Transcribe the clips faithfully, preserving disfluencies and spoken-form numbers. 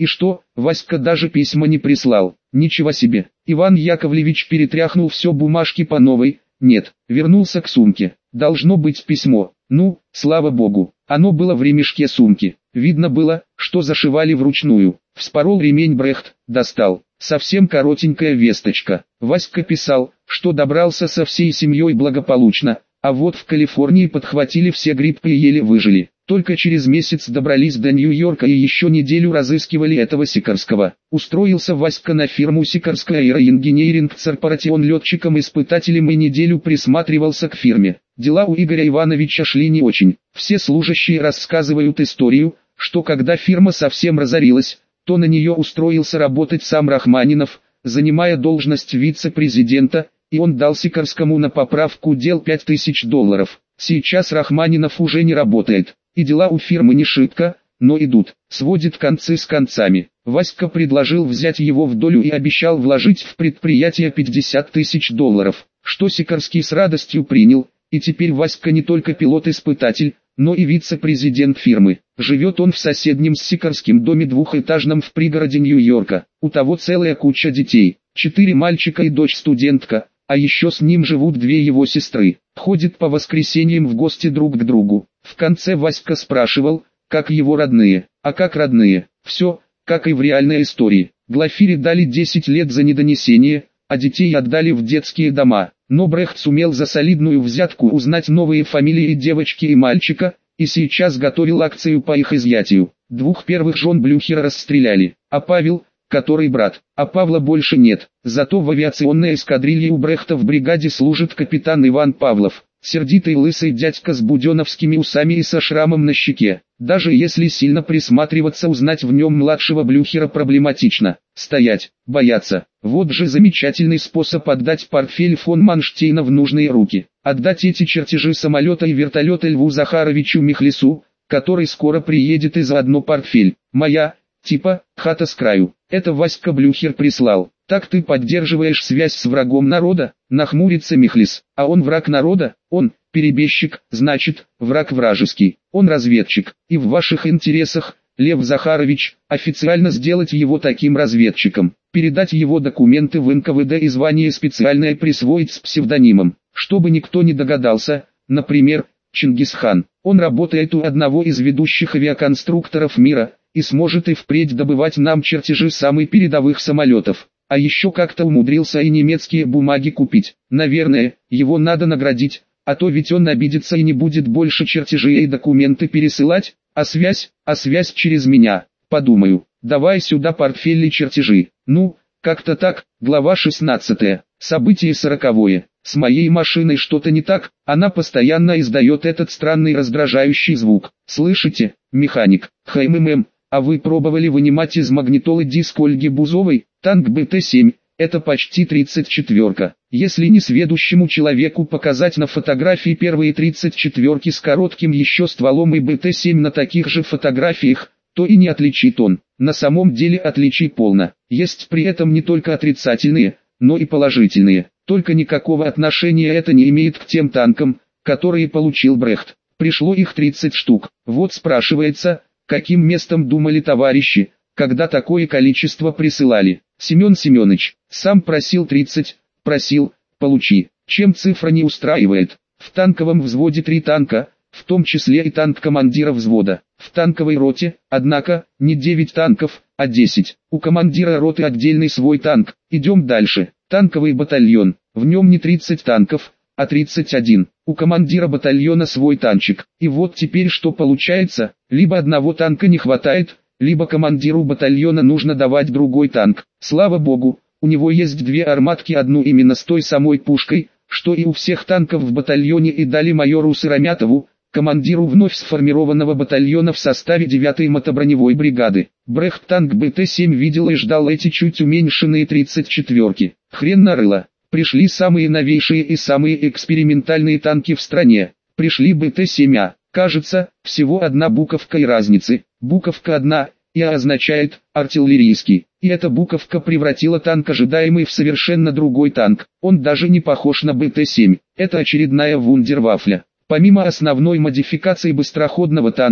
И что, Васька даже письма не прислал? Ничего себе. Иван Яковлевич перетряхнул все бумажки по новой. Нет, вернулся к сумке. Должно быть письмо. Ну, слава богу, оно было в ремешке сумки. Видно было, что зашивали вручную. Вспорол ремень Брехт, достал. Совсем коротенькая весточка. Васька писал, что добрался со всей семьей благополучно, а вот в Калифорнии подхватили все гриппы и еле выжили. Только через месяц добрались до Нью-Йорка и еще неделю разыскивали этого Сикорского. Устроился Васька на фирму Сикорская Аэроинжиниринг Корпоратион летчиком-испытателем и неделю присматривался к фирме. Дела у Игоря Ивановича шли не очень. Все служащие рассказывают историю, что когда фирма совсем разорилась, то на нее устроился работать сам Рахманинов, занимая должность вице-президента, и он дал Сикорскому на поправку дел пять тысяч долларов. Сейчас Рахманинов уже не работает, и дела у фирмы не шибко, но идут, сводит концы с концами. Васька предложил взять его в долю и обещал вложить в предприятие пятьдесят тысяч долларов, что Сикорский с радостью принял, и теперь Васька не только пилот-испытатель, но и вице-президент фирмы. Живет он в соседнем с Сикорским доме двухэтажном в пригороде Нью-Йорка. У того целая куча детей, четыре мальчика и дочь-студентка, а еще с ним живут две его сестры. Ходит по воскресеньям в гости друг к другу. В конце Васька спрашивал, как его родные, а как родные. Все, как и в реальной истории. Глафире дали десять лет за недонесение, а детей отдали в детские дома. Но Брехт сумел за солидную взятку узнать новые фамилии девочки и мальчика, и сейчас готовил акцию по их изъятию. Двух первых жен Блюхера расстреляли, а Павел, который брат, а Павла больше нет. Зато в авиационной эскадрилье у Брехта в бригаде служит капитан Иван Павлов, сердитый лысый дядька с буденовскими усами и со шрамом на щеке. Даже если сильно присматриваться, узнать в нем младшего Блюхера проблематично. Стоять, бояться. Вот же замечательный способ отдать портфель фон Манштейна в нужные руки. Отдать эти чертежи самолета и вертолета Льву Захаровичу Михлису, который скоро приедет, и заодно портфель. Моя, типа, хата с краю. Это Васька Блюхер прислал. Так ты поддерживаешь связь с врагом народа? Нахмурится Михлис. А он враг народа? Он, перебежчик, значит, враг вражеский. Он разведчик. И в ваших интересах, Лев Захарович, официально сделать его таким разведчиком. Передать его документы в эн ка вэ дэ и звание специальное присвоить с псевдонимом. Чтобы никто не догадался, например, Чингисхан. Он работает у одного из ведущих авиаконструкторов мира, и сможет и впредь добывать нам чертежи самых передовых самолетов. А еще как-то умудрился и немецкие бумаги купить. Наверное, его надо наградить, а то ведь он обидится и не будет больше чертежей и документы пересылать. А связь, а связь через меня, подумаю. Давай сюда портфель и чертежи. Ну, как-то так. Глава шестнадцатая. Событие сороковое. С моей машиной что-то не так, она постоянно издает этот странный раздражающий звук. Слышите, механик? ХММ, а вы пробовали вынимать из магнитолы диск Ольги Бузовой? Танк бэ тэ семь, это почти тридцать четверка. Если несведущему человеку показать на фотографии первые тридцать четверки с коротким еще стволом и бэ тэ семь на таких же фотографиях, то и не отличит он. На самом деле отличий полно. Есть при этом не только отрицательные, но и положительные. Только никакого отношения это не имеет к тем танкам, которые получил Брехт. Пришло их тридцать штук. Вот спрашивается, каким местом думали товарищи, когда такое количество присылали. Семен Семенович, сам просил тридцать, просил, получи. Чем цифра не устраивает? В танковом взводе три танка, в том числе и танк командира взвода. В танковой роте, однако, не девять танков, а десять. У командира роты отдельный свой танк. Идем дальше. Танковый батальон, в нем не тридцать танков, а тридцать один. У командира батальона свой танчик. И вот теперь что получается? Либо одного танка не хватает, либо командиру батальона нужно давать другой танк. Слава богу, у него есть две арматки, одну именно с той самой пушкой, что и у всех танков в батальоне, и дали майору Сыромятову, командиру вновь сформированного батальона в составе девятой мотоброневой бригады. Брехт танк бэ тэ семь видел и ждал эти чуть уменьшенные тридцать четверки. Хрен нарыло. Пришли самые новейшие и самые экспериментальные танки в стране. Пришли бэ тэ семь а. Кажется, всего одна буковка и разницы. Буковка одна, и означает «артиллерийский». И эта буковка превратила танк ожидаемый в совершенно другой танк. Он даже не похож на бэ тэ семь. Это очередная вундервафля. Помимо основной модификации быстроходного танка,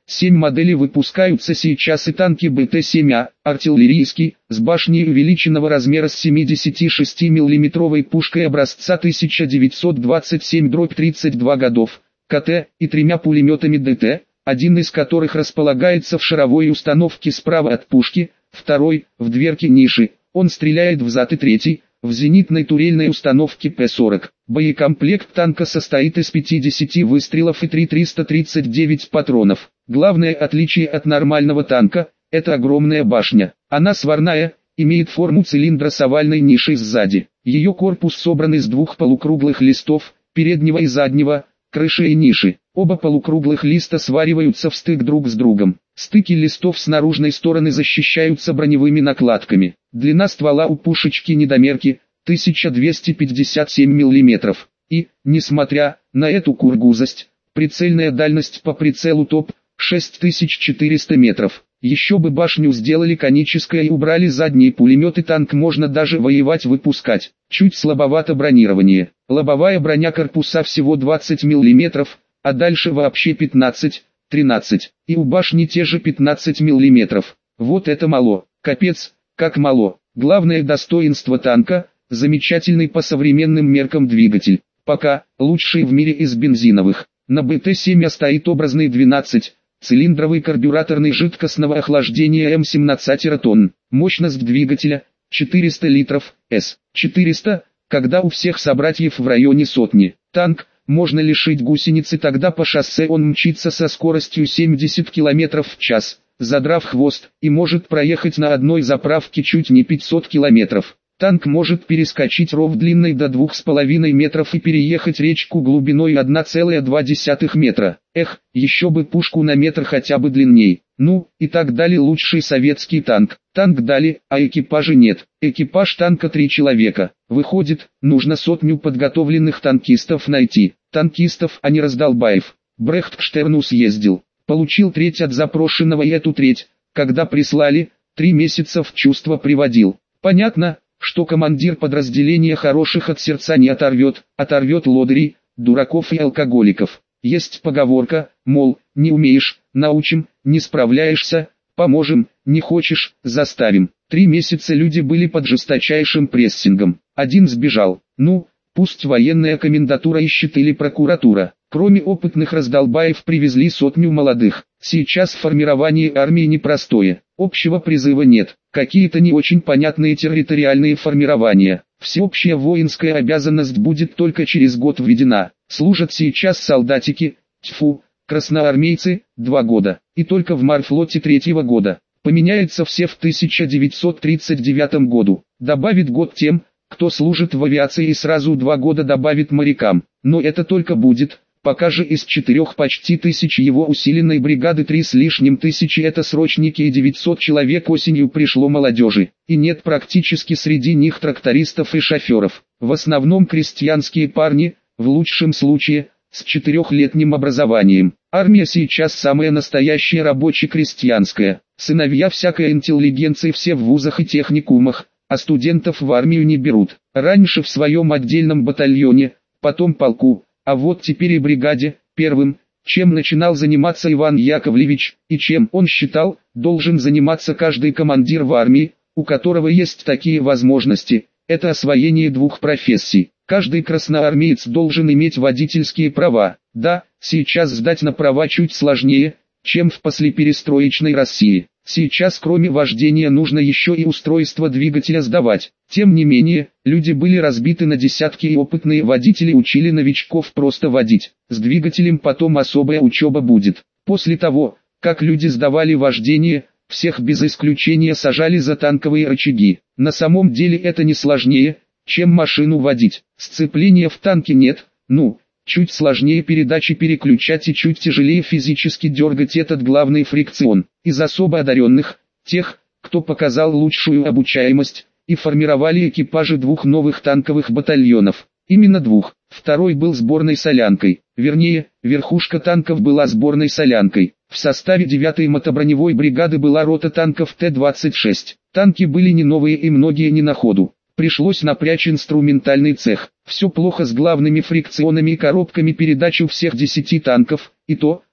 Семь моделей выпускаются сейчас и танки бэ тэ семь А, артиллерийский, с башней увеличенного размера с семидесятишестимиллиметровой пушкой образца тысяча девятьсот двадцать семь тридцать два годов, ка тэ, и тремя пулеметами дэ тэ, один из которых располагается в шаровой установке справа от пушки, второй – в дверке ниши, он стреляет взад, и третий – в зенитной турельной установке пэ сорок. Боекомплект танка состоит из пятидесяти выстрелов и три тысячи триста тридцать девять патронов. Главное отличие от нормального танка – это огромная башня. Она сварная, имеет форму цилиндра с овальной нишей сзади. Ее корпус собран из двух полукруглых листов, переднего и заднего, крыши и ниши. Оба полукруглых листа свариваются в стык друг с другом. Стыки листов с наружной стороны защищаются броневыми накладками. Длина ствола у пушечки недомерки – тысяча двести пятьдесят семь миллиметров. И, несмотря на эту кургузость, прицельная дальность по прицелу топ – шесть тысяч четыреста метров. Еще бы башню сделали конической и убрали задние пулеметы, танк можно даже воевать выпускать. Чуть слабовато бронирование. Лобовая броня корпуса всего двадцать миллиметров, а дальше вообще пятнадцать — тринадцать. И у башни те же пятнадцать миллиметров. Вот это мало. Капец, как мало. Главное достоинство танка – замечательный по современным меркам двигатель. Пока лучший в мире из бензиновых. На бэ тэ семь А стоит образный двенадцатицилиндровый карбюраторный жидкостного охлаждения эм семнадцать тонн. Мощность двигателя – четыреста литров, эс четыреста, когда у всех собратьев в районе сотни. Танк можно лишить гусеницы, тогда по шоссе он мчится со скоростью семьдесят километров в час, задрав хвост, и может проехать на одной заправке чуть не пятьсот километров. Танк может перескочить ров длиной до двух с половиной метров и переехать речку глубиной одна целая два десятых метра. Эх, еще бы пушку на метр хотя бы длинней. Ну, и так дали лучший советский танк. Танк дали, а экипажа нет. Экипаж танка три человека. Выходит, нужно сотню подготовленных танкистов найти. Танкистов, а не раздолбаев. Брехт к Штерну съездил. Получил треть от запрошенного, и эту треть, когда прислали, три месяца в чувство приводил. Понятно, что командир подразделения хороших от сердца не оторвет, оторвет лодырей, дураков и алкоголиков. Есть поговорка, мол, не умеешь, научим, не справляешься, поможем, не хочешь, заставим. Три месяца люди были под жесточайшим прессингом. Один сбежал. Ну, пусть военная комендатура ищет или прокуратура. Кроме опытных раздолбаев привезли сотню молодых. Сейчас формирование армии непростое. Общего призыва нет. Какие-то не очень понятные территориальные формирования. Всеобщая воинская обязанность будет только через год введена. Служат сейчас солдатики, тьфу, красноармейцы, два года. И только в морфлоте третьего года. Поменяется все в тысяча девятьсот тридцать девятом году. Добавит год тем, кто служит в авиации, и сразу два года добавит морякам. Но это только будет, пока же из четырех почти тысяч его усиленной бригады три с лишним тысячи это срочники, и девятьсот человек осенью пришло молодежи. И нет практически среди них трактористов и шоферов. В основном крестьянские парни, в лучшем случае, с четырехлетним образованием. Армия сейчас самая настоящая рабоче-крестьянская. Сыновья всякой интеллигенции все в вузах и техникумах, а студентов в армию не берут. Раньше в своем отдельном батальоне, потом полку, а вот теперь и бригаде. Первым, чем начинал заниматься Иван Яковлевич, и чем он считал, должен заниматься каждый командир в армии, у которого есть такие возможности, это освоение двух профессий. Каждый красноармеец должен иметь водительские права. Да, сейчас сдать на права чуть сложнее, чем в послеперестроечной России. Сейчас кроме вождения нужно еще и устройство двигателя сдавать. Тем не менее, люди были разбиты на десятки, и опытные водители учили новичков просто водить. С двигателем потом особая учеба будет. После того, как люди сдавали вождение, всех без исключения сажали за танковые рычаги. На самом деле это не сложнее, чем машину водить. Сцепления в танке нет, ну, чуть сложнее передачи переключать и чуть тяжелее физически дергать этот главный фрикцион. Из особо одаренных, тех, кто показал лучшую обучаемость, и формировали экипажи двух новых танковых батальонов. Именно двух. Второй был сборной солянкой. Вернее, верхушка танков была сборной солянкой. В составе девятой мотоброневой бригады была рота танков Т двадцать шесть. Танки были не новые и многие не на ходу. Пришлось напрячь инструментальный цех. Все плохо с главными фрикционами и коробками передач у всех десяти танков, и то,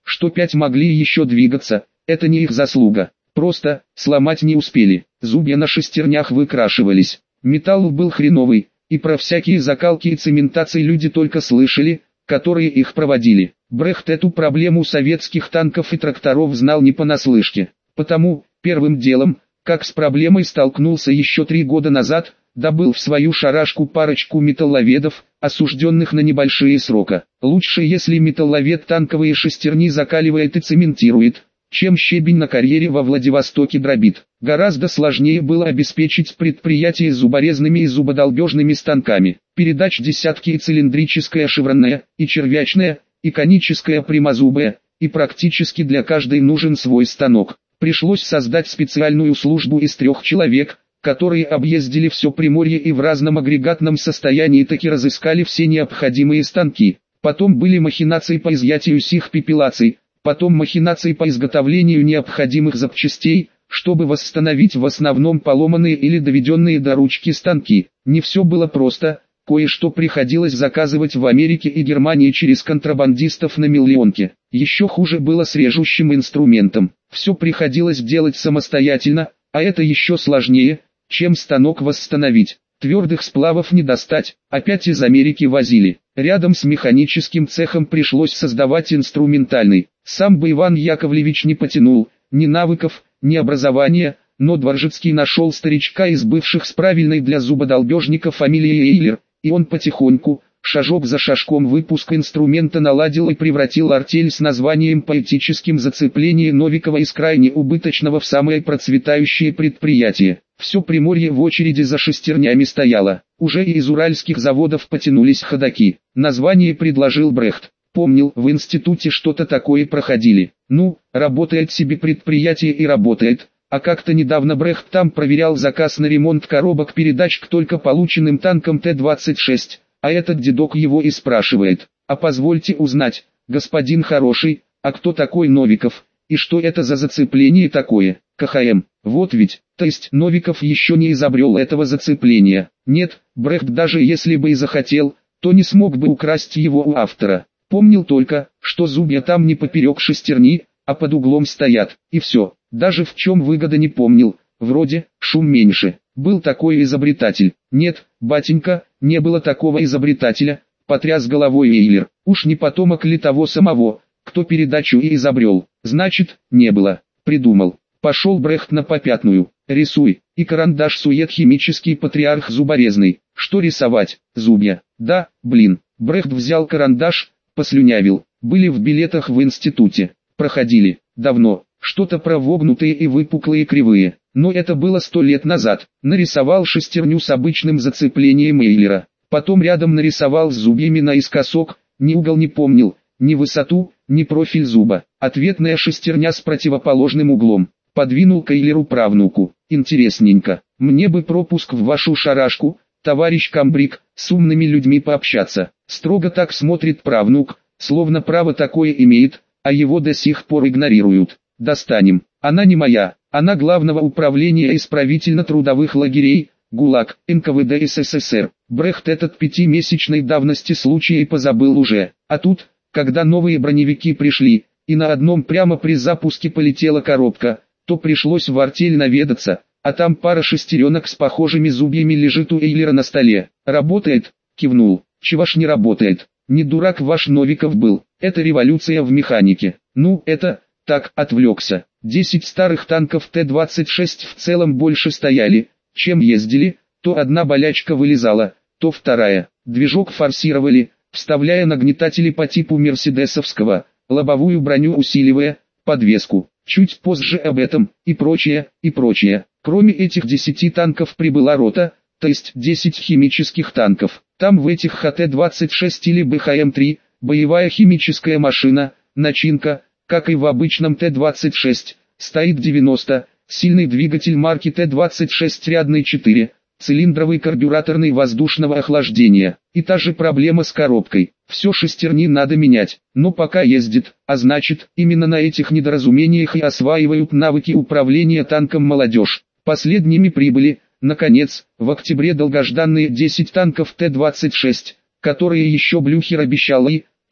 что пять могли еще двигаться, это не их заслуга. Просто, сломать не успели, зубья на шестернях выкрашивались. Металл был хреновый, и про всякие закалки и цементации люди только слышали, которые их проводили. Брехт эту проблему советских танков и тракторов знал не понаслышке. Потому, первым делом, как с проблемой столкнулся еще три года назад, добыл в свою шарашку парочку металловедов, осужденных на небольшие срока. Лучше, если металловед танковые шестерни закаливает и цементирует, чем щебень на карьере во Владивостоке дробит. Гораздо сложнее было обеспечить предприятие зуборезными и зубодолбежными станками. Передач десятки и цилиндрическая шевронная, и червячная, и коническая прямозубая, и практически для каждой нужен свой станок. Пришлось создать специальную службу из трех человек, которые объездили все Приморье и в разном агрегатном состоянии таки разыскали все необходимые станки. Потом были махинации по изъятию сих пепелаций, потом махинации по изготовлению необходимых запчастей, чтобы восстановить в основном поломанные или доведенные до ручки станки. Не все было просто, кое-что приходилось заказывать в Америке и Германии через контрабандистов на миллионке. Еще хуже было с режущим инструментом. Все приходилось делать самостоятельно, а это еще сложнее, чем станок восстановить. Твердых сплавов не достать, опять из Америки возили. Рядом с механическим цехом пришлось создавать инструментальный. Сам бы Иван Яковлевич не потянул, ни навыков, ни образования, но Дворжицкий нашел старичка из бывших с правильной для зубодолбежника фамилией Эйлер, и он потихоньку, шажок за шажком выпуск инструмента наладил и превратил артель с названием «Поэтическим зацепление Новикова» из крайне убыточного в самое процветающее предприятие. Все Приморье в очереди за шестернями стояло. Уже и из уральских заводов потянулись ходаки. Название предложил Брехт. Помнил, в институте что-то такое проходили. Ну, работает себе предприятие и работает. А как-то недавно Брехт там проверял заказ на ремонт коробок передач к только полученным танкам Т двадцать шесть. А этот дедок его и спрашивает: «А позвольте узнать, господин хороший, а кто такой Новиков, и что это за зацепление такое?» КХМ. Вот ведь, то есть Новиков еще не изобрел этого зацепления. Нет, Брехт даже если бы и захотел, то не смог бы украсть его у автора. Помнил только, что зубья там не поперек шестерни, а под углом стоят, и все. Даже в чем выгода не помнил, вроде, шум меньше. Был такой изобретатель. Нет, батенька, не было такого изобретателя, потряс головой Эйлер. Уж не потомок ли того самого, кто передачу и изобрел. Значит, не было. Придумал. Пошел Брехт на попятную. Рисуй. И карандаш сует химический патриарх зуборезный. Что рисовать? Зубья. Да, блин. Брехт взял карандаш, послюнявил. Были в билетах в институте. Проходили. Давно. Что-то про вогнутые и выпуклые кривые. Но это было сто лет назад. Нарисовал шестерню с обычным зацеплением Эйлера. Потом рядом нарисовал с зубьями наискосок. Ни угол не помнил, ни высоту, ни профиль зуба. Ответная шестерня с противоположным углом. Подвинул к Эйлеру правнуку. Интересненько. Мне бы пропуск в вашу шарашку, товарищ комбриг, с умными людьми пообщаться. Строго так смотрит правнук, словно право такое имеет, а его до сих пор игнорируют. Достанем. Она не моя, она Главного управления исправительно-трудовых лагерей, ГУЛАГ, эн ка вэ дэ эс эс эс эр. Брехт этот пятимесячной давности случай и позабыл уже. А тут, когда новые броневики пришли, и на одном прямо при запуске полетела коробка, то пришлось в артель наведаться, а там пара шестеренок с похожими зубьями лежит у Эйлера на столе. «Работает?» — кивнул. «Чего ж не работает? Не дурак ваш Новиков был, это революция в механике». «Ну, это, так, отвлекся. Десять старых танков Т двадцать шесть в целом больше стояли, чем ездили, то одна болячка вылезала, то вторая. Движок форсировали, вставляя нагнетатели по типу мерседесовского, лобовую броню усиливая, подвеску. Чуть позже об этом, и прочее, и прочее. Кроме этих десяти танков прибыла рота, то есть десять химических танков. Там в этих Х Т двадцать шесть или Б Х М три, боевая химическая машина, начинка, как и в обычном Т двадцать шесть, стоит девяносто, сильный двигатель марки Т двадцать шесть рядный четыре, цилиндровый карбюраторный воздушного охлаждения. И та же проблема с коробкой. Все шестерни надо менять, но пока ездит, а значит, именно на этих недоразумениях и осваивают навыки управления танком молодежь. Последними прибыли, наконец, в октябре долгожданные десять танков Т двадцать шесть, которые еще Блюхер обещал и,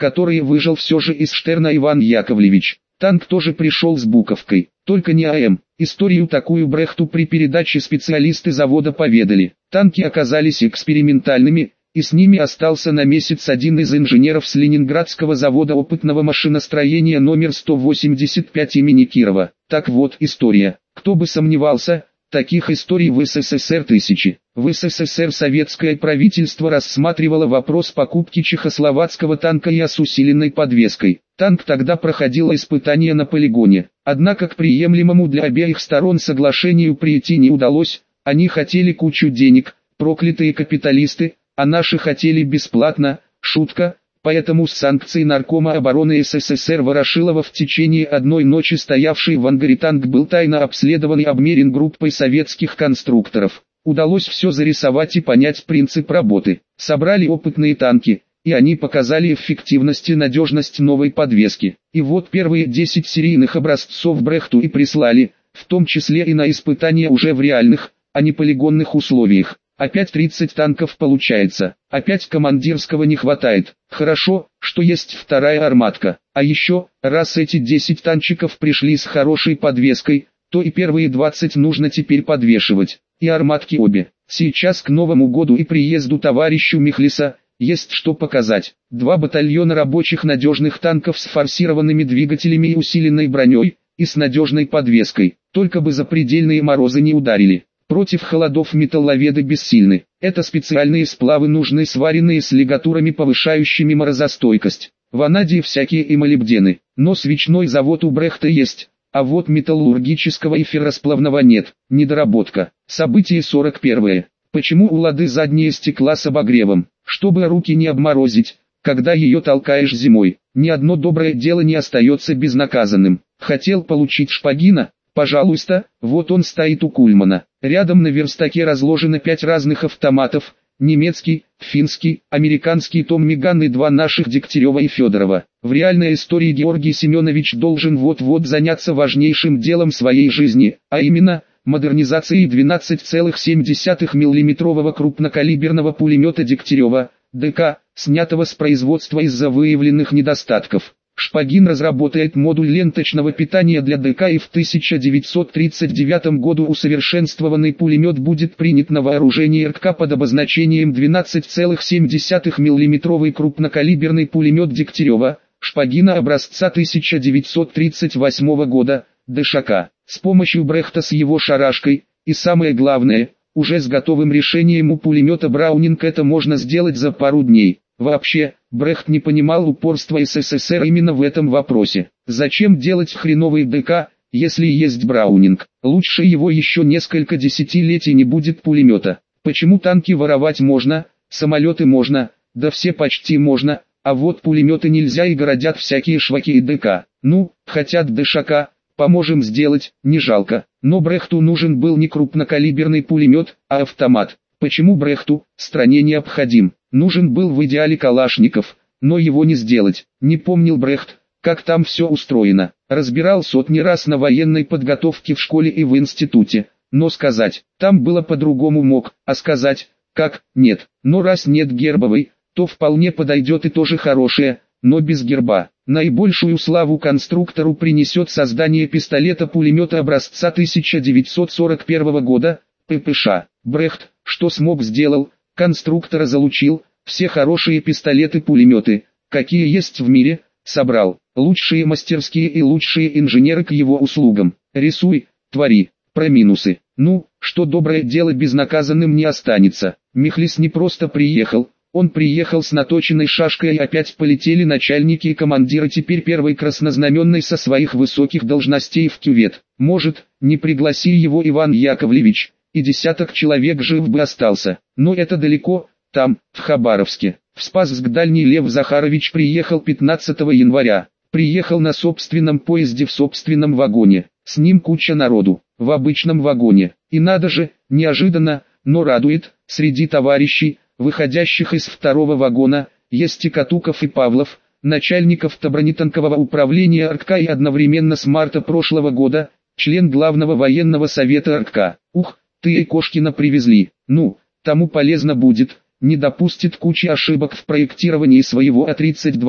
которые выжил все же из Штерна Иван Яковлевич. Танк тоже пришел с буковкой, только не АМ. Историю такую Брехту при передаче специалисты завода поведали. Танки оказались экспериментальными, и с ними остался на месяц один из инженеров с Ленинградского завода опытного машиностроения номер сто восемьдесят пять имени Кирова. Так вот история. Кто бы сомневался, таких историй в СССР тысячи. В СССР советское правительство рассматривало вопрос покупки чехословацкого танка ИА с усиленной подвеской. Танк тогда проходил испытания на полигоне. Однако к приемлемому для обеих сторон соглашению прийти не удалось. Они хотели кучу денег, проклятые капиталисты, а наши хотели бесплатно, шутка. Поэтому с санкцией Наркома обороны СССР Ворошилова в течение одной ночи стоявший в ангаре танк был тайно обследован и обмерен группой советских конструкторов. Удалось все зарисовать и понять принцип работы. Собрали опытные танки, и они показали эффективность и надежность новой подвески. И вот первые десять серийных образцов Брехту и прислали, в том числе и на испытания уже в реальных, а не полигонных условиях. Опять тридцать танков получается, опять командирского не хватает. Хорошо, что есть вторая арматка. А еще, раз эти десять танчиков пришли с хорошей подвеской, то и первые двадцать нужно теперь подвешивать. И арматки обе. Сейчас к Новому году и приезду товарищу Михлиса есть что показать. Два батальона рабочих надежных танков с форсированными двигателями и усиленной броней, и с надежной подвеской. Только бы запредельные морозы не ударили. Против холодов металловеды бессильны. Это специальные сплавы нужны, сваренные с лигатурами, повышающими морозостойкость. Ванадии всякие и молибдены. Но свечной завод у Брехта есть, а вот металлургического и ферросплавного нет. Недоработка. Событие сорок первое. Почему у лады заднее стекла с обогревом? Чтобы руки не обморозить, когда ее толкаешь зимой. Ни одно доброе дело не остается безнаказанным. Хотел получить Шпагина? Пожалуйста, вот он стоит у Кульмана. Рядом на верстаке разложено пять разных автоматов, немецкий, финский, американский Томми Ган и два наших Дегтярева и Федорова. В реальной истории Георгий Семенович должен вот-вот заняться важнейшим делом своей жизни, а именно, модернизацией двенадцать целых семь десятых миллиметрового крупнокалиберного пулемета Дегтярева, ДК, снятого с производства из-за выявленных недостатков. Шпагин разработает модуль ленточного питания для ДК, и в тысяча девятьсот тридцать девятом году усовершенствованный пулемет будет принят на вооружение РККА под обозначением двенадцать целых семь десятых миллиметровый крупнокалиберный пулемет Дегтярева, Шпагина образца тысяча девятьсот тридцать восьмого года, ДШК. С помощью Брехта с его шарашкой, и самое главное, уже с готовым решением у пулемета Браунинг это можно сделать за пару дней. Вообще, Брехт не понимал упорства СССР именно в этом вопросе. Зачем делать хреновый ДК, если есть Браунинг? Лучше его еще несколько десятилетий не будет пулемета. Почему танки воровать можно, самолеты можно, да все почти можно, а вот пулеметы нельзя и городят всякие шваки и ДК. Ну, хотят ДШК, поможем сделать, не жалко. Но Брехту нужен был не крупнокалиберный пулемет, а автомат. Почему Брехту, стране необходим? Нужен был в идеале Калашников, но его не сделать. Не помнил Брехт, как там все устроено. Разбирал сотни раз на военной подготовке в школе и в институте. Но сказать, там было по-другому мог, а сказать, как, нет. Но раз нет гербовой, то вполне подойдет и тоже хорошее, но без герба. Наибольшую славу конструктору принесет создание пистолета-пулемета образца тысяча девятьсот сорок первого года, ППШ. Брехт, что смог сделал, конструктора залучил, все хорошие пистолеты-пулеметы, какие есть в мире, собрал, лучшие мастерские и лучшие инженеры к его услугам. Рисуй, твори, про минусы. Ну, что доброе дело безнаказанным не останется. Михлис не просто приехал, он приехал с наточенной шашкой, и опять полетели начальники и командиры теперь первой краснознаменной со своих высоких должностей в кювет. Может, не пригласи его Иван Яковлевич, и десяток человек жив бы остался. Но это далеко, там, в Хабаровске. В Спасск дальний Лев Захарович приехал пятнадцатого января. Приехал на собственном поезде в собственном вагоне. С ним куча народу, в обычном вагоне. И надо же, неожиданно, но радует, среди товарищей, выходящих из второго вагона, есть и Катуков и Павлов, начальников бронетанкового управления РККА, и одновременно с марта прошлого года, член главного военного совета РККА. Ух, ты и Кошкина привезли. Ну, тому полезно будет, не допустит кучи ошибок в проектировании своего А тридцать два.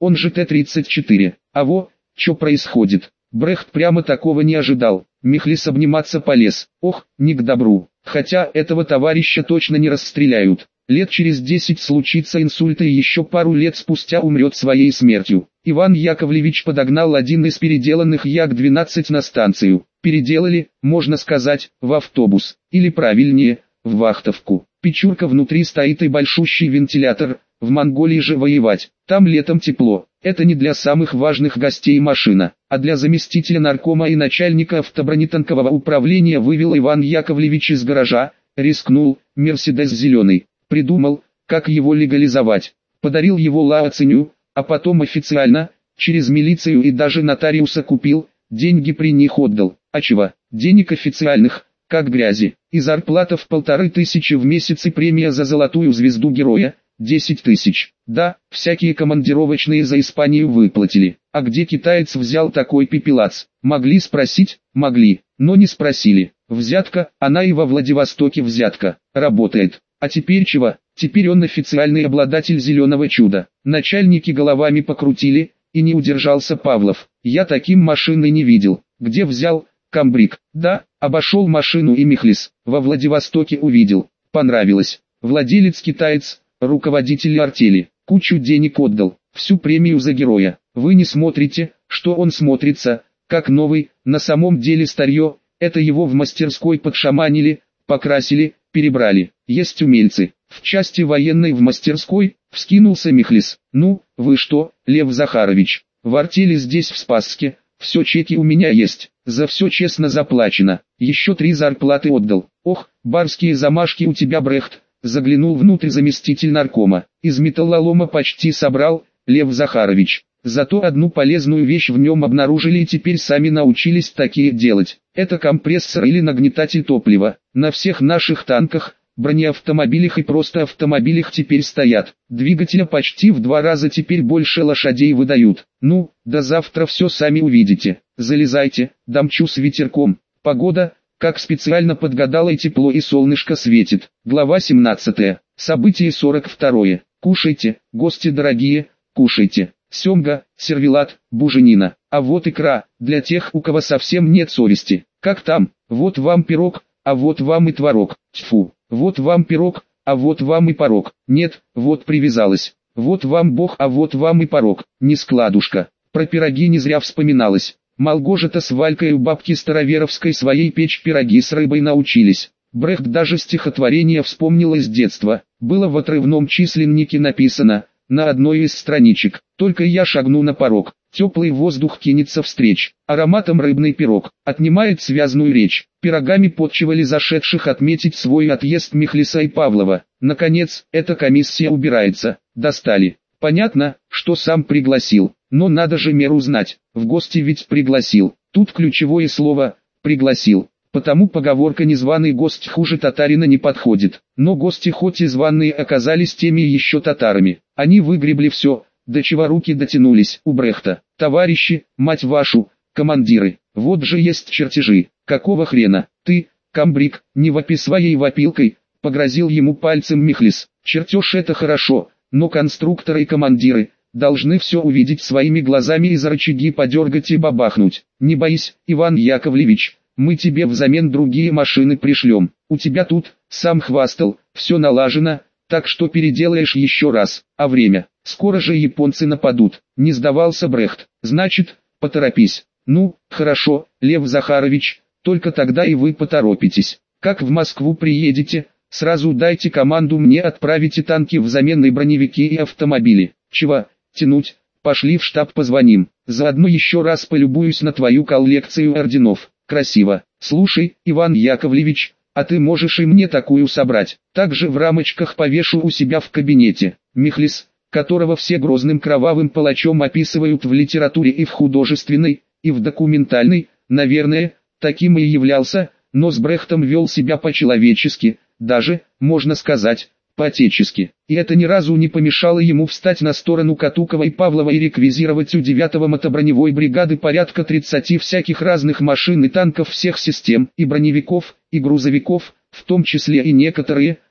он же Т тридцать четыре. А во, что происходит? Брехт прямо такого не ожидал. Михлис обниматься полез. Ох, не к добру. Хотя этого товарища точно не расстреляют. Лет через десять случится инсульт и еще пару лет спустя умрет своей смертью. Иван Яковлевич подогнал один из переделанных Як двенадцать на станцию. Переделали, можно сказать, в автобус. Или правильнее, в вахтовку. Печурка внутри стоит и большущий вентилятор. В Монголии же воевать. Там летом тепло. Это не для самых важных гостей машина, а для заместителя наркома и начальника автобронетанкового управления вывел Иван Яковлевич из гаража, рискнул, Мерседес зеленый, придумал, как его легализовать. Подарил его Лаоценю, а потом официально, через милицию и даже нотариуса купил, деньги при них отдал. А чего? Денег официальных, как грязи, и зарплата в полторы тысячи в месяц и премия за золотую звезду героя, десять тысяч. Да, всякие командировочные за Испанию выплатили. А где китаец взял такой пепелац? Могли спросить? Могли, но не спросили. Взятка, она и во Владивостоке взятка, работает. А теперь чего? Теперь он официальный обладатель зеленого чуда. Начальники головами покрутили, и не удержался Павлов. Я таким машины не видел. Где взял? Камбрик. Да, обошел машину и Михлис. Во Владивостоке увидел. Понравилось. Владелец китаец, руководитель артели. Кучу денег отдал. Всю премию за героя. Вы не смотрите, что он смотрится, как новый, на самом деле старье. Это его в мастерской подшаманили, покрасили, перебрали. Есть умельцы. В части военной в мастерской, вскинулся Михлис. Ну, вы что, Лев Захарович, в артели здесь в Спасске, все чеки у меня есть, за все честно заплачено, еще три зарплаты отдал. Ох, барские замашки у тебя, Брехт, заглянул внутрь заместитель наркома. Из металлолома почти собрал, Лев Захарович. Зато одну полезную вещь в нем обнаружили и теперь сами научились такие делать. Это компрессор или нагнетатель топлива. На всех наших танках, бронеавтомобилях и просто автомобилях теперь стоят. Двигателя почти в два раза теперь больше лошадей выдают. Ну, до завтра все сами увидите. Залезайте, дамчу с ветерком. Погода, как специально подгадала, и тепло и солнышко светит. Глава семнадцатая. Событие сорок второе. Кушайте, гости дорогие, кушайте. Семга, сервелат, буженина. А вот икра, для тех, у кого совсем нет совести. Как там? Вот вам пирог, а вот вам и творог. Тьфу, вот вам пирог, а вот вам и порог. Нет, вот привязалась. Вот вам бог, а вот вам и порог. Не складушка. Про пироги не зря вспоминалось. Малгожа-то с Валькой у бабки Староверовской своей печь пироги с рыбой научились. Брехт даже стихотворение вспомнил из детства. Было в отрывном численнике написано, на одной из страничек. Только я шагну на порог, теплый воздух кинется встреч. Ароматом рыбный пирог, отнимает связную речь. Пирогами подчивали зашедших отметить свой отъезд Михлиса и Павлова. Наконец, эта комиссия убирается. Достали. Понятно, что сам пригласил. Но надо же меру знать. В гости ведь пригласил. Тут ключевое слово «пригласил». Потому поговорка «незваный гость хуже татарина» не подходит. Но гости хоть и званые оказались теми еще татарами. Они выгребли все, до чего руки дотянулись у Брехта. Товарищи, мать вашу, командиры, вот же есть чертежи. Какого хрена? Ты, камбрик, не вопи своей вопилкой, погрозил ему пальцем Михлис. Чертеж это хорошо, но конструкторы и командиры должны все увидеть своими глазами и за рычаги подергать и бабахнуть. Не боись, Иван Яковлевич. Мы тебе взамен другие машины пришлем. У тебя тут, сам хвастал, все налажено, так что переделаешь еще раз. А время, скоро же японцы нападут. Не сдавался Брехт. Значит, поторопись. Ну, хорошо, Лев Захарович, только тогда и вы поторопитесь. Как в Москву приедете, сразу дайте команду мне, отправите танки взамен и броневики и автомобили. Чего тянуть? Пошли в штаб позвоним. Заодно еще раз полюбуюсь на твою коллекцию орденов. Красиво. Слушай, Иван Яковлевич, а ты можешь и мне такую собрать. Также в рамочках повешу у себя в кабинете. Михлис, которого все грозным кровавым палачом описывают в литературе и в художественной, и в документальной, наверное, таким и являлся, но с Брехтом вел себя по-человечески, даже, можно сказать, по-отечески. И это ни разу не помешало ему встать на сторону Катукова и Павлова и реквизировать у девятой мотоброневой бригады порядка тридцати всяких разных машин и танков всех систем, и броневиков, и грузовиков, в том числе и некоторые,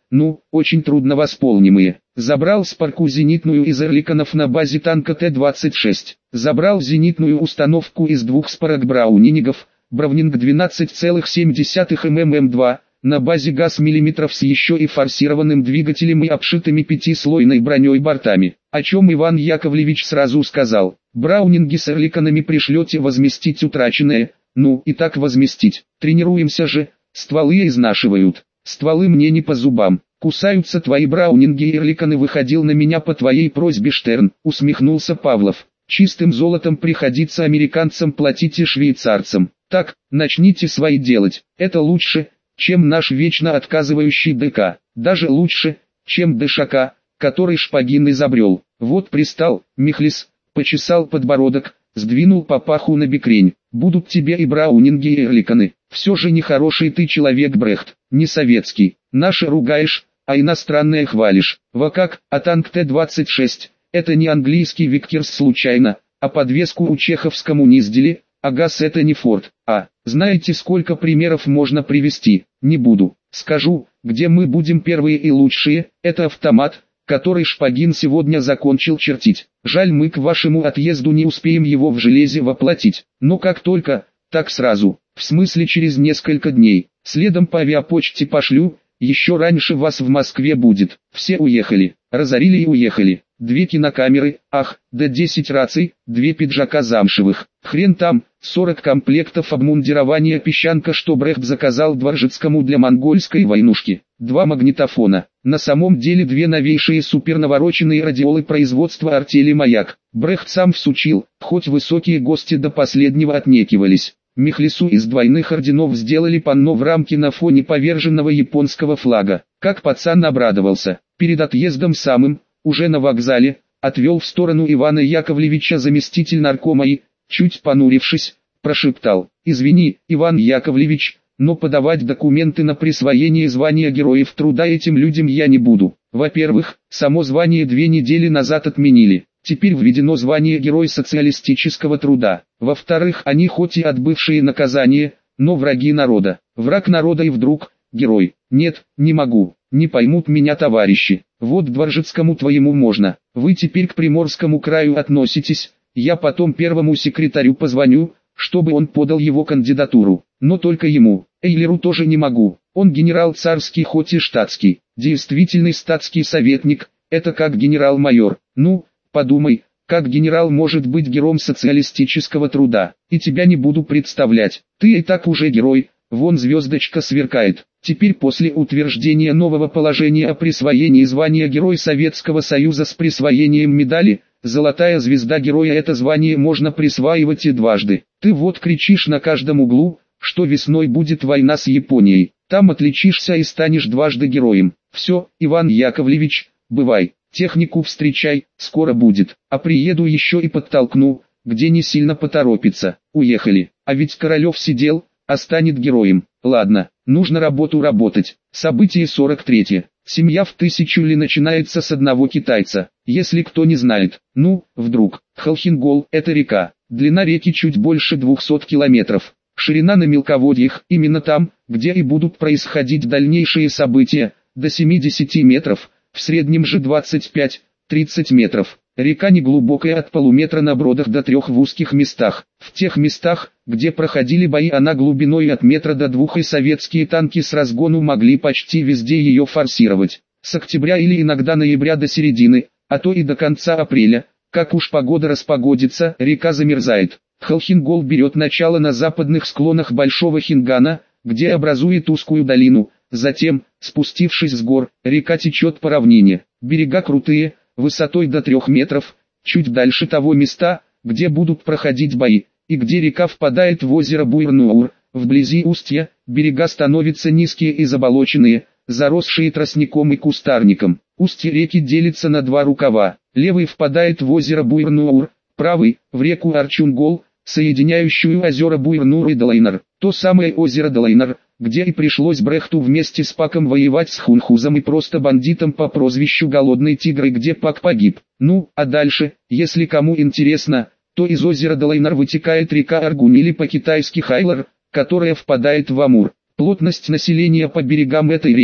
ну, очень трудновосполнимые. Забрал Спарку зенитную из Эрликонов на базе танка Т двадцать шесть. Забрал зенитную установку из двух Спарок Браунинигов, Браунинг двенадцать целых семь десятых эм эм два, на базе ГАЗ-миллиметров с еще и форсированным двигателем и обшитыми пятислойной броней бортами. О чем Иван Яковлевич сразу сказал: Браунинги с Эрликонами пришлете возместить утраченное. Ну и так возместить. Тренируемся же, стволы изнашивают. Стволы мне не по зубам. Кусаются твои Браунинги и Эрликоны. Выходил на меня по твоей просьбе Штерн, усмехнулся Павлов. Чистым золотом приходится американцам платить и швейцарцам. Так, начните свои делать. Это лучше, чем наш вечно отказывающий ДК. Даже лучше, чем ДШК, который Шпагин изобрел. Вот пристал, Михлис, почесал подбородок, сдвинул папаху на бекрень. Будут тебе и Браунинги и Эрликоны. Все же нехороший ты человек, Брехт, не советский. Наши ругаешь, а иностранное хвалишь. Во как, а танк Т двадцать шесть, это не английский Виккерс случайно, а подвеску у чеховскому не сделали, а ГАЗ это не Форд. А, знаете, сколько примеров можно привести? Не буду. Скажу, где мы будем первые и лучшие, это автомат, который Шпагин сегодня закончил чертить. Жаль, мы к вашему отъезду не успеем его в железе воплотить. Но как только, так сразу. В смысле через несколько дней. Следом по авиапочте пошлю, еще раньше вас в Москве будет. Все уехали, разорили и уехали. Две кинокамеры, ах, да десять раций, две пиджака замшевых. Хрен там, сорок комплектов обмундирования песчанка, что Брехт заказал Дворжицкому для монгольской войнушки. Два магнитофона. На самом деле две новейшие супернавороченные радиолы производства артели «Маяк». Брехт сам всучил, хоть высокие гости до последнего отнекивались. Михлису из двойных орденов сделали панно в рамке на фоне поверженного японского флага. Как пацан обрадовался. Перед отъездом самым, уже на вокзале, отвел в сторону Ивана Яковлевича заместитель наркома и, чуть понурившись, прошептал: «Извини, Иван Яковлевич, но подавать документы на присвоение звания Героев Труда этим людям я не буду. Во-первых, само звание две недели назад отменили. Теперь введено звание Герой Социалистического Труда. Во-вторых, они хоть и отбывшие наказание, но враги народа. Враг народа и вдруг, герой. Нет, не могу, не поймут меня товарищи. Вот Дворжицкому твоему можно. Вы теперь к Приморскому краю относитесь, я потом первому секретарю позвоню, чтобы он подал его кандидатуру. Но только ему, Эйлеру тоже не могу. Он генерал царский, хоть и штатский. Действительный статский советник, это как генерал-майор. Ну, подумай, как генерал может быть героем социалистического труда. И тебя не буду представлять, ты и так уже герой, вон звездочка сверкает. Теперь после утверждения нового положения о присвоении звания Герой Советского Союза с присвоением медали, золотая звезда героя, это звание можно присваивать и дважды. Ты вот кричишь на каждом углу, что весной будет война с Японией. Там отличишься и станешь дважды героем. Все, Иван Яковлевич, бывай. Технику встречай, скоро будет. А приеду еще и подтолкну, где не сильно поторопится. Уехали. А ведь Королев сидел, а станет героем. Ладно, нужно работу работать. Событие сорок третье. Семья в тысячу ли начинается с одного китайца. Если кто не знает, ну, вдруг. Холхингол – это река. Длина реки чуть больше двухсот километров. Ширина на мелководьях, именно там, где и будут происходить дальнейшие события, до семидесяти метров. В среднем же двадцать пять — тридцать метров. Река неглубокая, от полуметра на бродах до трех в узких местах. В тех местах, где проходили бои, она глубиной от метра до двух, и советские танки с разгону могли почти везде ее форсировать. С октября или иногда ноября до середины, а то и до конца апреля, как уж погода распогодится, река замерзает. Холхингол берет начало на западных склонах Большого Хингана, где образует узкую долину. Затем, спустившись с гор, река течет по равнине. Берега крутые, высотой до трех метров, чуть дальше того места, где будут проходить бои, и где река впадает в озеро Буйрнуур. Вблизи устья, берега становятся низкие и заболоченные, заросшие тростником и кустарником. Устье реки делится на два рукава. Левый впадает в озеро Буйрнуур, правый – в реку Арчунгол, соединяющую озера Буйрнуур и Далайнар. То самое озеро Далайнар, где и пришлось Брехту вместе с Паком воевать с Хунхузом и просто бандитом по прозвищу Голодный Тигр, и где Пак погиб. Ну, а дальше, если кому интересно, то из озера Далайнар вытекает река Аргун, или по-китайски Хайлар, которая впадает в Амур. Плотность населения по берегам этой реки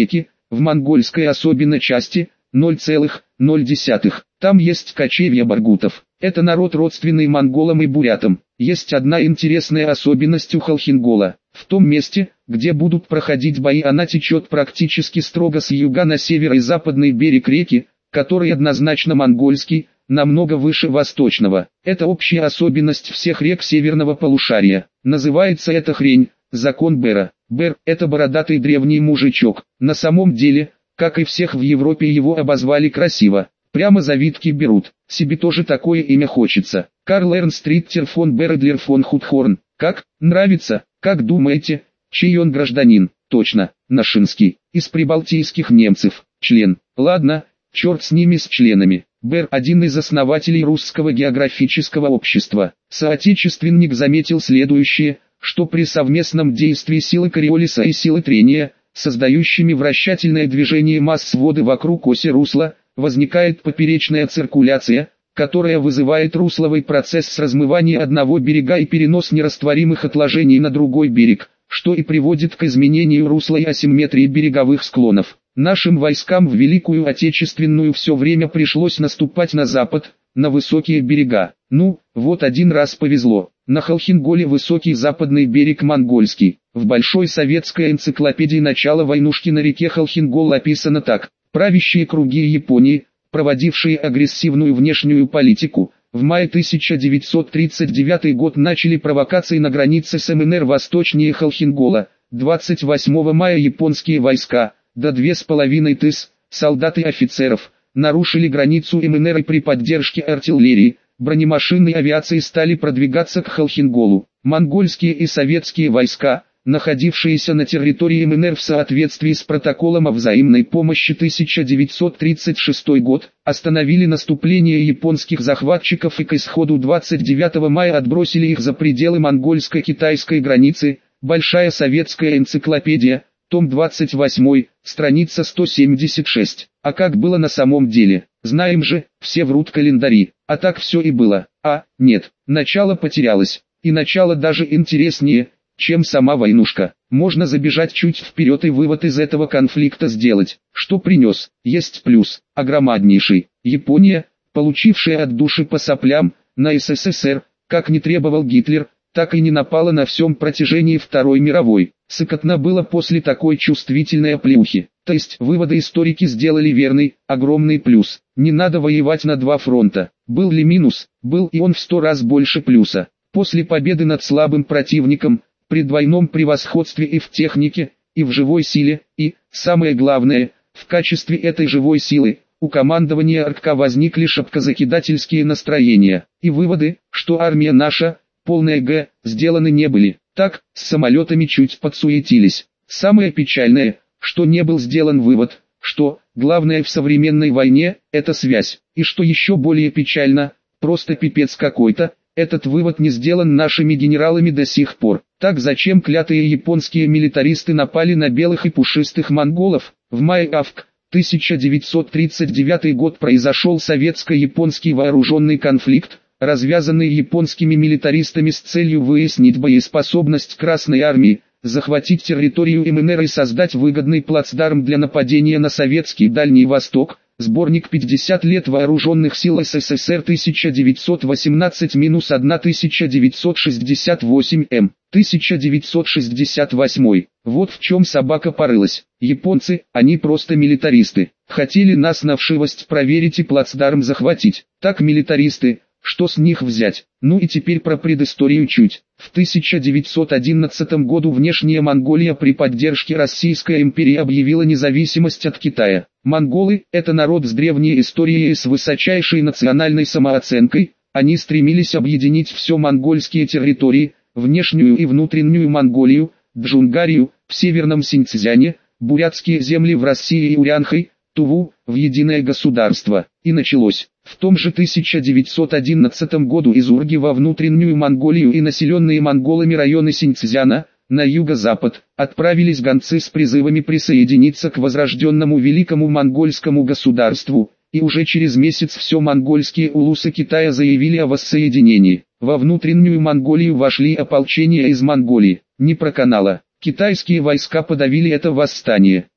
в монгольской особенно части – ноль целых ноль десятых. Там есть кочевья баргутов. Это народ родственный монголам и бурятам. Есть одна интересная особенность у Халхингола. В том месте, где будут проходить бои, она течет практически строго с юга на север и западный берег реки, который однозначно монгольский, намного выше восточного. Это общая особенность всех рек северного полушария. Называется эта хрень закон Бера. Бер – это бородатый древний мужичок. На самом деле, как и всех в Европе, его обозвали красиво. Прямо завидки берут. Себе тоже такое имя хочется. Карл Эрнст Риттер фон Бередлер фон Хутхорн. Как? Нравится? Как думаете, чей он гражданин? Точно, нашинский. Из прибалтийских немцев. Член. Ладно, черт с ними с членами. Бер – один из основателей русского географического общества. Соотечественник заметил следующее, что при совместном действии силы Кориолиса и силы трения, создающими вращательное движение масс воды вокруг оси русла, возникает поперечная циркуляция, которая вызывает русловый процесс с размывания одного берега и перенос нерастворимых отложений на другой берег, что и приводит к изменению русла и асимметрии береговых склонов. Нашим войскам в Великую Отечественную все время пришлось наступать на запад, на высокие берега. Ну, вот один раз повезло. На Халхинголе высокий западный берег монгольский. В Большой советской энциклопедии «Начало войнушки на реке Халхингол» описано так. Правящие круги Японии, проводившие агрессивную внешнюю политику, в мае тысяча девятьсот тридцать девятый год начали провокации на границе с МНР восточнее Халхингола. двадцать восьмого мая японские войска, до две с половиной тысячи, солдат и офицеров, нарушили границу МНР и при поддержке артиллерии, бронемашинной авиации стали продвигаться к Халхинголу. Монгольские и советские войска, находившиеся на территории МНР в соответствии с протоколом о взаимной помощи тысяча девятьсот тридцать шестой год, остановили наступление японских захватчиков и к исходу двадцать девятого мая отбросили их за пределы монгольско-китайской границы. Большая советская энциклопедия, том двадцать восемь, страница сто семьдесят шесть. А как было на самом деле? Знаем же, все врут календари. А так все и было. А, нет, начало потерялось. И начало даже интереснее, чем сама войнушка. Можно забежать чуть вперед и вывод из этого конфликта сделать. Что принес? Есть плюс, огромнейший. Япония, получившая от души по соплям, на СССР, как не требовал Гитлер, так и не напала на всем протяжении Второй мировой. Сыкотно было после такой чувствительной оплеухи. То есть выводы историки сделали верный, огромный плюс. Не надо воевать на два фронта. Был ли минус? Был, и он в сто раз больше плюса. После победы над слабым противником, при двойном превосходстве и в технике, и в живой силе, и, самое главное, в качестве этой живой силы, у командования РК возникли шапкозакидательские настроения, и выводы, что армия наша, полная Г, сделаны не были. Так, с самолетами чуть подсуетились. Самое печальное, что не был сделан вывод, что, главное в современной войне, это связь, и что еще более печально, просто пипец какой-то, этот вывод не сделан нашими генералами до сих пор. Так зачем клятые японские милитаристы напали на белых и пушистых монголов? В мае-авг тысяча девятьсот тридцать девятый год произошел советско-японский вооруженный конфликт, развязанный японскими милитаристами с целью выяснить боеспособность Красной Армии, захватить территорию МНР и создать выгодный плацдарм для нападения на советский Дальний Восток. Сборник пятьдесят лет вооруженных сил СССР тысяча девятьсот восемнадцать — тысяча девятьсот шестьдесят восемь эм, тысяча девятьсот шестьдесят восемь. Вот в чем собака порылась. Японцы, они просто милитаристы. Хотели нас на вшивость проверить и плацдарм захватить. Так милитаристы, что с них взять? Ну и теперь про предысторию чуть. В тысяча девятьсот одиннадцатом году внешняя Монголия при поддержке Российской империи объявила независимость от Китая. Монголы – это народ с древней историей и с высочайшей национальной самооценкой. Они стремились объединить все монгольские территории, внешнюю и внутреннюю Монголию, Джунгарию, в Северном Синьцзяне, бурятские земли в России и Урянхай, Туву, в единое государство. И началось. В том же тысяча девятьсот одиннадцатом году из Урги во внутреннюю Монголию и населенные монголами районы Синьцзяна, на юго-запад, отправились гонцы с призывами присоединиться к возрожденному великому монгольскому государству, и уже через месяц все монгольские улусы Китая заявили о воссоединении. Во внутреннюю Монголию вошли ополчения из Монголии. Не проканало. Китайские войска подавили это восстание.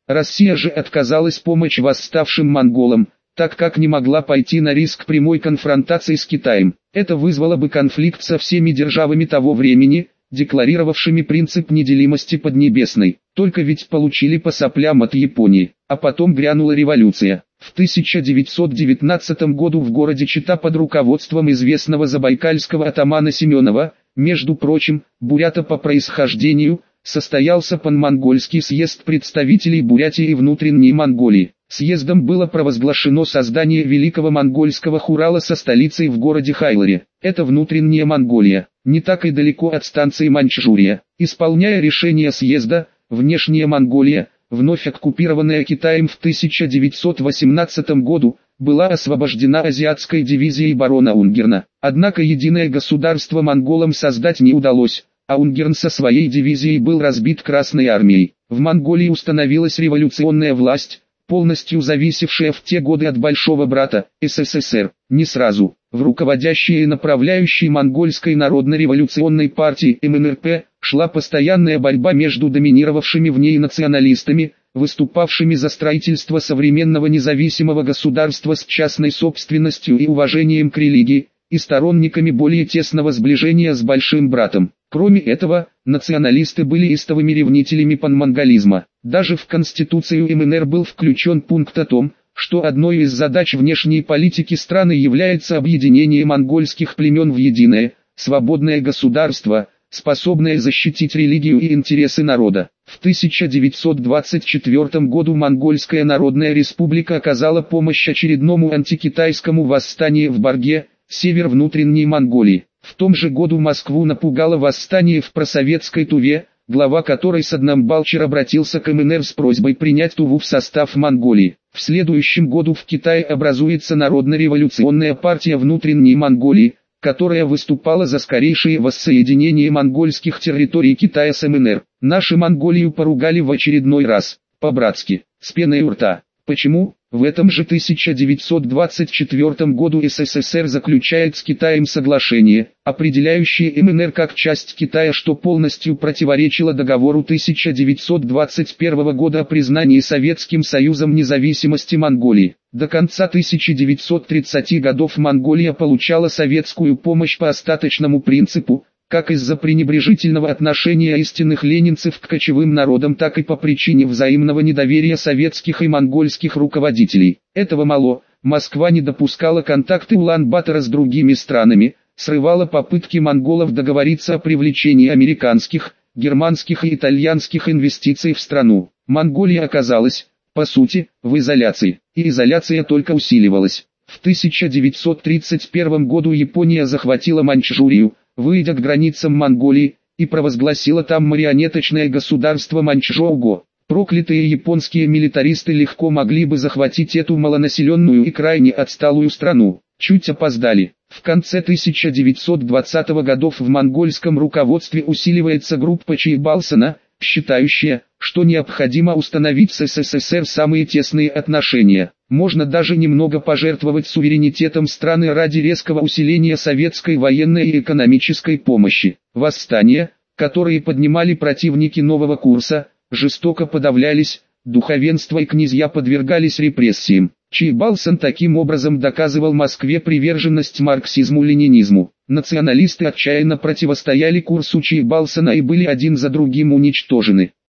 Россия же отказалась помочь восставшим монголам, так как не могла пойти на риск прямой конфронтации с Китаем. Это вызвало бы конфликт со всеми державами того времени, декларировавшими принцип неделимости Поднебесной. Только ведь получили по соплям от Японии, а потом грянула революция. В тысяча девятьсот девятнадцатом году в городе Чита под руководством известного забайкальского атамана Семенова, между прочим, бурята по происхождению, состоялся панмонгольский съезд представителей Бурятии и внутренней Монголии. Съездом было провозглашено создание Великого Монгольского Хурала со столицей в городе Хайларе. Это внутренняя Монголия, не так и далеко от станции Маньчжурия. Исполняя решение съезда, внешняя Монголия, вновь оккупированная Китаем в тысяча девятьсот восемнадцатом году, была освобождена азиатской дивизией барона Унгерна. Однако единое государство монголам создать не удалось, а Унгерн со своей дивизией был разбит Красной армией. В Монголии установилась революционная власть, полностью зависевшая в те годы от Большого брата, СССР. Не сразу. В руководящей и направляющей Монгольской народно-революционной партии эм эн эр пэ шла постоянная борьба между доминировавшими в ней националистами, выступавшими за строительство современного независимого государства с частной собственностью и уважением к религии, и сторонниками более тесного сближения с Большим братом. Кроме этого, националисты были истовыми ревнителями панмонголизма. Даже в Конституцию эм эн эр был включен пункт о том, что одной из задач внешней политики страны является объединение монгольских племен в единое, свободное государство, способное защитить религию и интересы народа. В тысяча девятьсот двадцать четвёртом году Монгольская Народная Республика оказала помощь очередному антикитайскому восстанию в Барге, север внутренней Монголии. В том же году Москву напугало восстание в просоветской Туве, глава которой Саднамбалчер обратился к эм эн эр с просьбой принять Туву в состав Монголии. В следующем году в Китае образуется Народно-революционная партия внутренней Монголии, которая выступала за скорейшее воссоединение монгольских территорий Китая с эм эн эр. Наши Монголию поругали в очередной раз, по-братски, с пеной у рта. Почему? В этом же тысяча девятьсот двадцать четвёртом году эс эс эс эр заключает с Китаем соглашение, определяющее эм эн эр как часть Китая, что полностью противоречило договору тысяча девятьсот двадцать первого года о признании Советским Союзом независимости Монголии. До конца тысяча девятьсот тридцатых годов Монголия получала советскую помощь по остаточному принципу, как из-за пренебрежительного отношения истинных ленинцев к кочевым народам, так и по причине взаимного недоверия советских и монгольских руководителей. Этого мало, Москва не допускала контакты Улан-Батора с другими странами, срывала попытки монголов договориться о привлечении американских, германских и итальянских инвестиций в страну. Монголия оказалась, по сути, в изоляции, и изоляция только усиливалась. В тысяча девятьсот тридцать первом году Япония захватила Маньчжурию, выйдя к границам Монголии, и провозгласила там марионеточное государство Маньчжоу-го. Проклятые японские милитаристы легко могли бы захватить эту малонаселенную и крайне отсталую страну. Чуть опоздали. В конце тысяча девятьсот двадцатых годов в монгольском руководстве усиливается группа Чайбалсана, считающая, что необходимо установить с эс эс эс эр самые тесные отношения. Можно даже немного пожертвовать суверенитетом страны ради резкого усиления советской военной и экономической помощи. Восстания, которые поднимали противники нового курса, жестоко подавлялись, духовенство и князья подвергались репрессиям. Чайбалсан таким образом доказывал Москве приверженность марксизму-ленинизму. Националисты отчаянно противостояли курсу Чайбалсана и были один за другим уничтожены.